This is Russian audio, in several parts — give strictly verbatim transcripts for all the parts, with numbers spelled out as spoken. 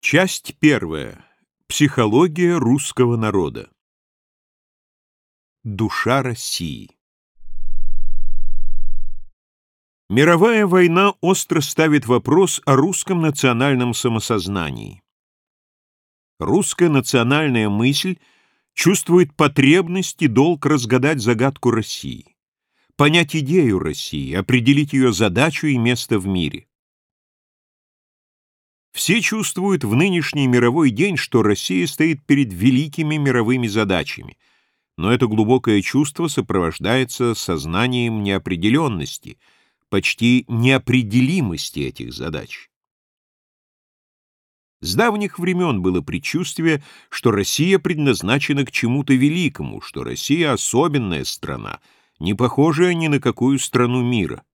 Часть первая. Психология русского народа. Душа России. Мировая война остро ставит вопрос о русском национальном самосознании. Русская национальная мысль чувствует потребность и долг разгадать загадку России, понять идею России, определить ее задачу и место в мире. Все чувствуют в нынешний мировой день, что Россия стоит перед великими мировыми задачами, но это глубокое чувство сопровождается сознанием неопределенности, почти неопределимости этих задач. С давних времен было предчувствие, что Россия предназначена к чему-то великому, что Россия особенная страна, не похожая ни на какую страну мира.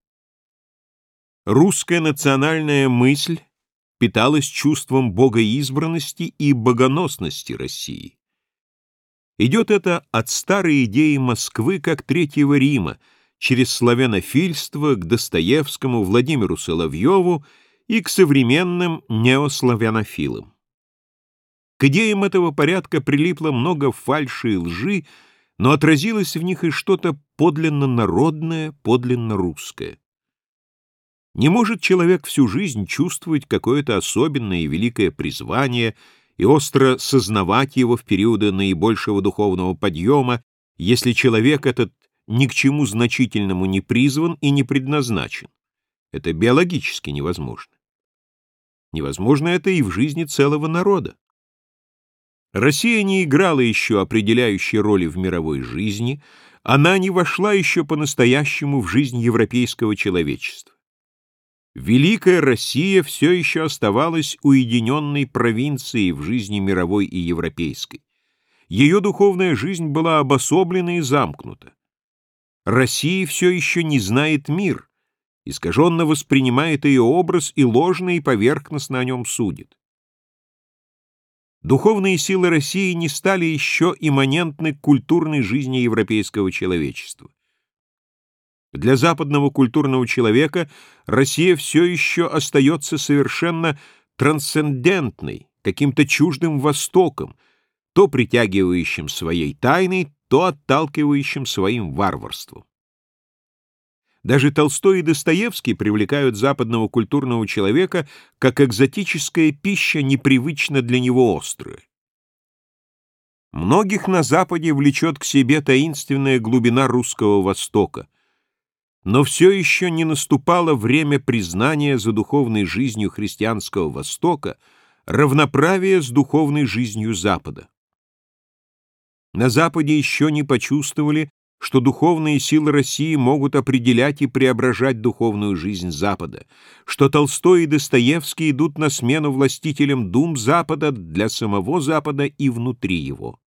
Русская национальная мысль питалась чувством богоизбранности и богоносности России. Идет это от старой идеи Москвы как Третьего Рима, через славянофильство к Достоевскому, Владимиру Соловьеву и к современным неославянофилам. К идеям этого порядка прилипло много фальши и лжи, но отразилось в них и что-то подлинно народное, подлинно русское. Не может человек всю жизнь чувствовать какое-то особенное и великое призвание и остро сознавать его в периоды наибольшего духовного подъема, если человек этот ни к чему значительному не призван и не предназначен. Это биологически невозможно. Невозможно это и в жизни целого народа. Россия не играла еще определяющей роли в мировой жизни, она не вошла еще по-настоящему в жизнь европейского человечества. Великая Россия все еще оставалась уединенной провинцией в жизни мировой и европейской. Ее духовная жизнь была обособлена и замкнута. Россия все еще не знает мир, искаженно воспринимает ее образ и ложно и поверхностно о нем судит. Духовные силы России не стали еще имманентны к культурной жизни европейского человечества. Для западного культурного человека Россия все еще остается совершенно трансцендентной, каким-то чуждым Востоком, то притягивающим своей тайной, то отталкивающим своим варварством. Даже Толстой и Достоевский привлекают западного культурного человека как экзотическая пища, непривычно для него острая. Многих на Западе влечет к себе таинственная глубина русского Востока, но все еще не наступало время признания за духовной жизнью христианского Востока равноправия с духовной жизнью Запада. На Западе еще не почувствовали, что духовные силы России могут определять и преображать духовную жизнь Запада, что Толстой и Достоевский идут на смену властителям дум Запада для самого Запада и внутри его.